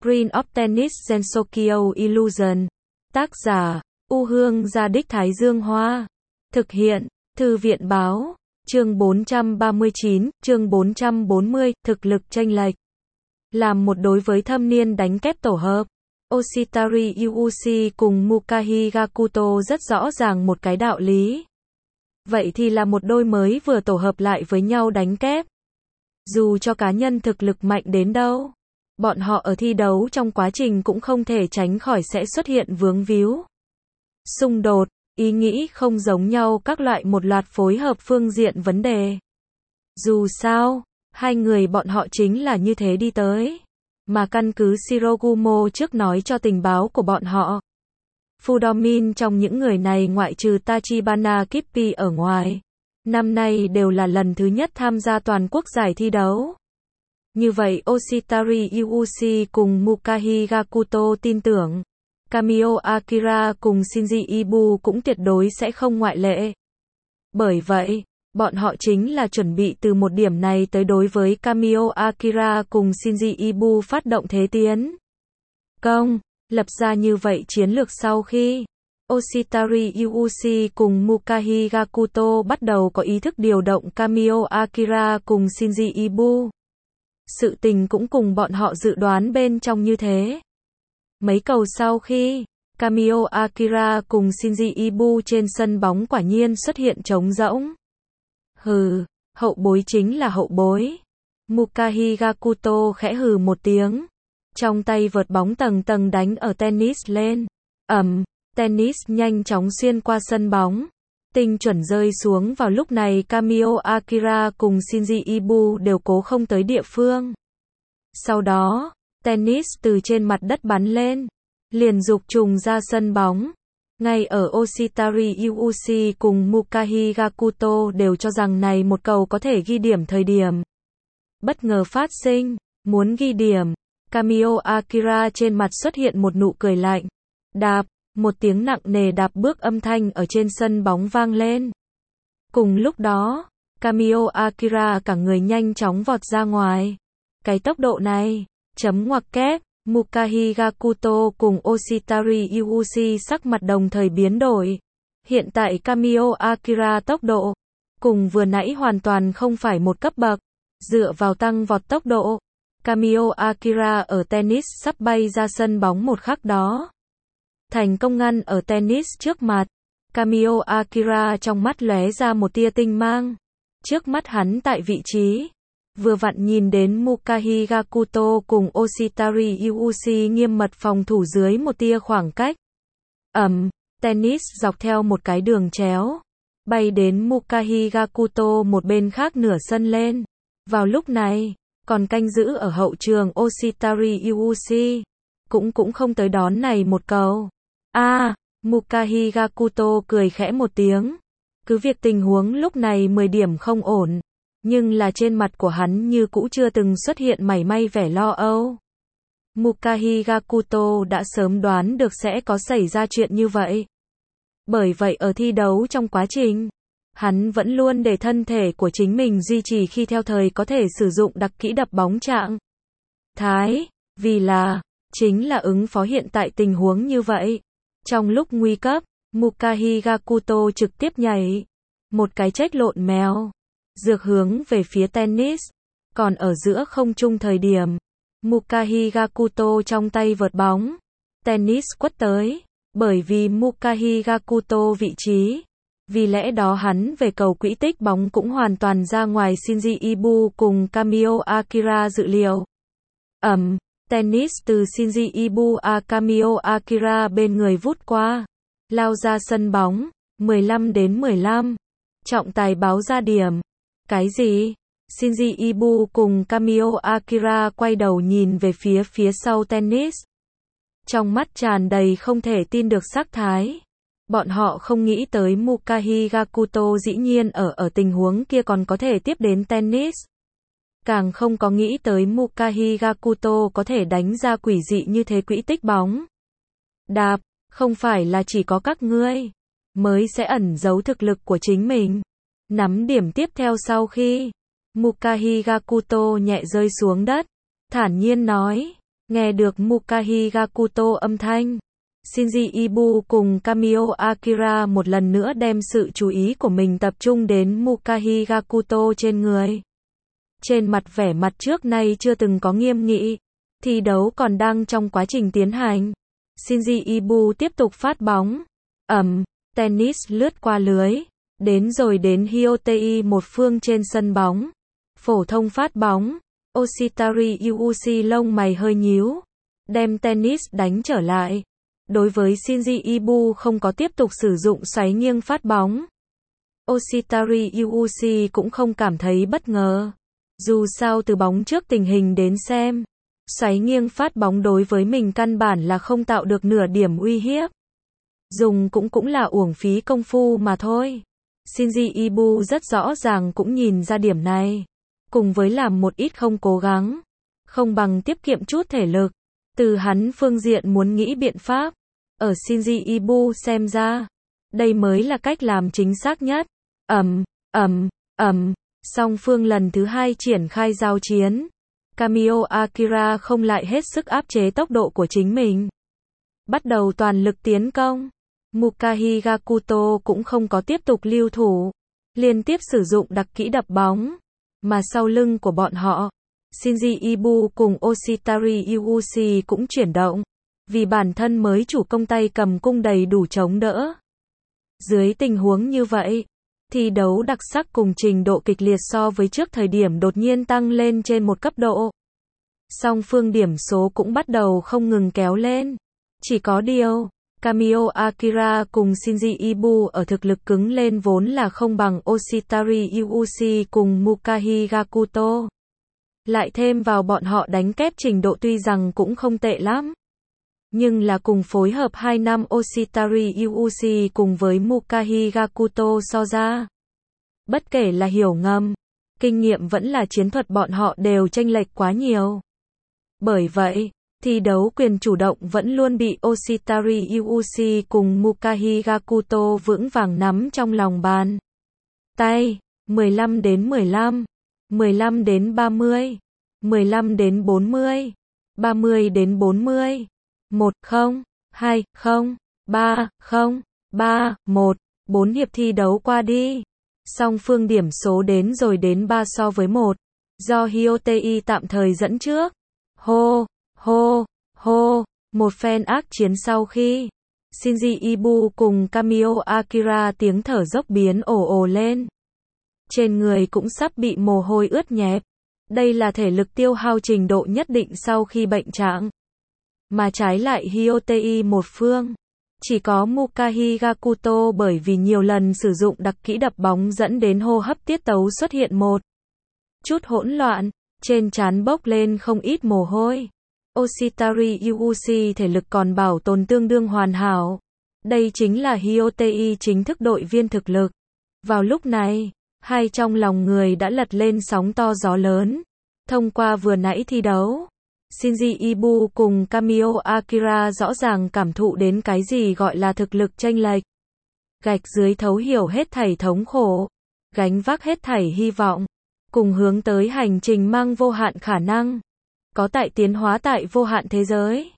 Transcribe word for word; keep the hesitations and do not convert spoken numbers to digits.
Green of Tennis Gensokyo Illusion. Tác giả, U Hương Gia Đích Thái Dương Hoa. Thực hiện, Thư viện Báo. Chương bốn trăm ba mươi chín, chương bốn trăm bốn mươi, thực lực chênh lệch. Làm một đối với thâm niên đánh kép tổ hợp, Oshitari Yuuchi cùng Mukahi Gakuto rất rõ ràng một cái đạo lý. Vậy thì là một đôi mới vừa tổ hợp lại với nhau đánh kép. Dù cho cá nhân thực lực mạnh đến đâu, bọn họ ở thi đấu trong quá trình cũng không thể tránh khỏi sẽ xuất hiện vướng víu, xung đột, ý nghĩ không giống nhau, các loại một loạt phối hợp phương diện vấn đề. Dù sao, hai người bọn họ chính là như thế đi tới. Mà căn cứ Shirogumo trước nói cho tình báo của bọn họ, Fudomin trong những người này ngoại trừ Tachibana Kippi ở ngoài, năm nay đều là lần thứ nhất tham gia toàn quốc giải thi đấu. Như vậy Oshitari Yuuchi cùng Mukahi Gakuto tin tưởng, Kamio Akira cùng Shinji Ibu cũng tuyệt đối sẽ không ngoại lệ. Bởi vậy, bọn họ chính là chuẩn bị từ một điểm này tới đối với Kamio Akira cùng Shinji Ibu phát động thế tiến công, lập ra như vậy chiến lược. Sau khi Oshitari Yuuchi cùng Mukahi Gakuto bắt đầu có ý thức điều động Kamio Akira cùng Shinji Ibu, sự tình cũng cùng bọn họ dự đoán bên trong như thế. Mấy cầu sau khi Kamio Akira cùng Shinji Ibu trên sân bóng quả nhiên xuất hiện trống rỗng. Hừ, hậu bối chính là hậu bối. Mukahi Gakuto khẽ hừ một tiếng, trong tay vợt bóng tầng tầng đánh ở tennis lên. Ầm, tennis nhanh chóng xuyên qua sân bóng, tinh chuẩn rơi xuống. Vào lúc này Kamio Akira cùng Shinji Ibu đều cố không tới địa phương. Sau đó, tennis từ trên mặt đất bắn lên, liền dục trùng ra sân bóng. Ngay ở Oshitari Yuuchi cùng Mukahi Gakuto đều cho rằng này một cầu có thể ghi điểm thời điểm, bất ngờ phát sinh, muốn ghi điểm, Kamio Akira trên mặt xuất hiện một nụ cười lạnh. Đạp, một tiếng nặng nề đạp bước âm thanh ở trên sân bóng vang lên. Cùng lúc đó, Kamio Akira cả người nhanh chóng vọt ra ngoài. Cái tốc độ này, chấm ngoặc kép, Mukahi Gakuto cùng Oshitari Yuuchi sắc mặt đồng thời biến đổi. Hiện tại Kamio Akira tốc độ, cùng vừa nãy hoàn toàn không phải một cấp bậc. Dựa vào tăng vọt tốc độ, Kamio Akira ở tennis sắp bay ra sân bóng một khắc đó, thành công ngăn ở tennis trước mặt. Kamio Akira trong mắt lóe ra một tia tinh mang. Trước mắt hắn tại vị trí, vừa vặn nhìn đến Mukahi Gakuto cùng Oshitari Yuuchi nghiêm mật phòng thủ dưới một tia khoảng cách. Ầm, tennis dọc theo một cái đường chéo, bay đến Mukahi Gakuto một bên khác nửa sân lên. Vào lúc này, còn canh giữ ở hậu trường Oshitari Yuuchi, cũng cũng không tới đón này một cầu. A, à, Mukahi Gakuto cười khẽ một tiếng. Cứ việc tình huống lúc này mười điểm không ổn, nhưng là trên mặt của hắn như cũ chưa từng xuất hiện mảy may vẻ lo âu. Mukahi Gakuto đã sớm đoán được sẽ có xảy ra chuyện như vậy. Bởi vậy ở thi đấu trong quá trình, hắn vẫn luôn để thân thể của chính mình duy trì khi theo thời có thể sử dụng đặc kỹ đập bóng trạng thái, vì là, chính là ứng phó hiện tại tình huống như vậy. Trong lúc nguy cấp, Mukahi Gakuto trực tiếp nhảy, một cái chếch lộn mèo, dược hướng về phía tennis. Còn ở giữa không trung thời điểm, Mukahi Gakuto trong tay vợt bóng, tennis quất tới, bởi vì Mukahi Gakuto vị trí, vì lẽ đó hắn về cầu quỹ tích bóng cũng hoàn toàn ra ngoài Shinji Ibu cùng Kamio Akira dự liệu. Ầm, tennis từ Shinji Ibu a Kamio Akira bên người vút qua, lao ra sân bóng, mười lăm đến mười lăm. Trọng tài báo ra điểm. Cái gì? Shinji Ibu cùng Kamio Akira quay đầu nhìn về phía phía sau tennis, trong mắt tràn đầy không thể tin được sắc thái. Bọn họ không nghĩ tới Mukahi Gakuto dĩ nhiên ở ở tình huống kia còn có thể tiếp đến tennis. Càng không có nghĩ tới Mukahi Gakuto có thể đánh ra quỷ dị như thế quỹ tích bóng. Đạp, không phải là chỉ có các ngươi mới sẽ ẩn giấu thực lực của chính mình. Nắm điểm tiếp theo sau khi Mukahi Gakuto nhẹ rơi xuống đất, thản nhiên nói, Nghe được Mukahi Gakuto âm thanh, Shinji Ibu cùng Kamio Akira một lần nữa đem sự chú ý của mình tập trung đến Mukahi Gakuto trên người. Trên mặt vẻ mặt trước nay chưa từng có nghiêm nghị, thi đấu còn đang trong quá trình tiến hành. Shinji Ibu tiếp tục phát bóng, ầm, tennis lướt qua lưới, đến rồi đến Hyotei một phương trên sân bóng. Phổ thông phát bóng, Oshitari Yuuchi lông mày hơi nhíu, đem tennis đánh trở lại. Đối với Shinji Ibu không có tiếp tục sử dụng xoáy nghiêng phát bóng. Oshitari Yuuchi cũng không cảm thấy bất ngờ. Dù sao từ bóng trước tình hình đến xem, xoáy nghiêng phát bóng đối với mình căn bản là không tạo được nửa điểm uy hiếp. Dùng cũng cũng là uổng phí công phu mà thôi. Shinji Ibu rất rõ ràng cũng nhìn ra điểm này. Cùng với làm một ít không cố gắng, không bằng tiết kiệm chút thể lực. Từ hắn phương diện muốn nghĩ biện pháp. Ở Shinji Ibu xem ra, đây mới là cách làm chính xác nhất. Ầm, ầm, ầm, song phương lần thứ hai triển khai giao chiến. Kamio Akira không lại hết sức áp chế tốc độ của chính mình. Bắt đầu toàn lực tiến công. Mukahi Gakuto cũng không có tiếp tục lưu thủ. Liên tiếp sử dụng đặc kỹ đập bóng. Mà sau lưng của bọn họ, Shinji Ibu cùng Oshitari Yuuchi cũng chuyển động. Vì bản thân mới chủ công tay cầm cung đầy đủ chống đỡ. Dưới tình huống như vậy, thi đấu đặc sắc cùng trình độ kịch liệt so với trước thời điểm đột nhiên tăng lên trên một cấp độ. Song phương điểm số cũng bắt đầu không ngừng kéo lên. Chỉ có điều, Kamio Akira cùng Shinji Ibu ở thực lực cứng lên vốn là không bằng Oshitari Yuuchi cùng Mukahi Gakuto. Lại thêm vào bọn họ đánh kép trình độ tuy rằng cũng không tệ lắm. Nhưng là cùng phối hợp hai năm Oshitari Yuuchi cùng với Mukahi Gakuto so ra. Bất kể là hiểu ngầm, kinh nghiệm vẫn là chiến thuật bọn họ đều chênh lệch quá nhiều. Bởi vậy, thi đấu quyền chủ động vẫn luôn bị Oshitari Yuuchi cùng Mukahi Gakuto vững vàng nắm trong lòng bàn tay. mười lăm đến mười lăm, mười lăm đến ba mươi, mười lăm đến bốn mươi, ba mươi đến bốn mươi. một không, hai không, ba không, ba một, bốn hiệp thi đấu qua đi. Song phương điểm số đến rồi đến ba so với một. Do Hyotei tạm thời dẫn trước. Hô, hô, hô, một phen ác chiến sau khi Shinji Ibu cùng Kamio Akira tiếng thở dốc biến ồ ồ lên. Trên người cũng sắp bị mồ hôi ướt nhẹp. Đây là thể lực tiêu hao trình độ nhất định sau khi bệnh trạng. Mà trái lại Hyotei một phương, chỉ có Mukahi Gakuto bởi vì nhiều lần sử dụng đặc kỹ đập bóng dẫn đến hô hấp tiết tấu xuất hiện một chút hỗn loạn, trên trán bốc lên không ít mồ hôi. Oshitari Yuuchi thể lực còn bảo tồn tương đương hoàn hảo. Đây chính là Hyotei chính thức đội viên thực lực. Vào lúc này, hai trong lòng người đã lật lên sóng to gió lớn. Thông qua vừa nãy thi đấu, Shinji Ibu cùng Kamio Akira rõ ràng cảm thụ đến cái gì gọi là thực lực chênh lệch. Gạch dưới thấu hiểu hết thảy thống khổ, gánh vác hết thảy hy vọng, cùng hướng tới hành trình mang vô hạn khả năng, có tại tiến hóa tại vô hạn thế giới.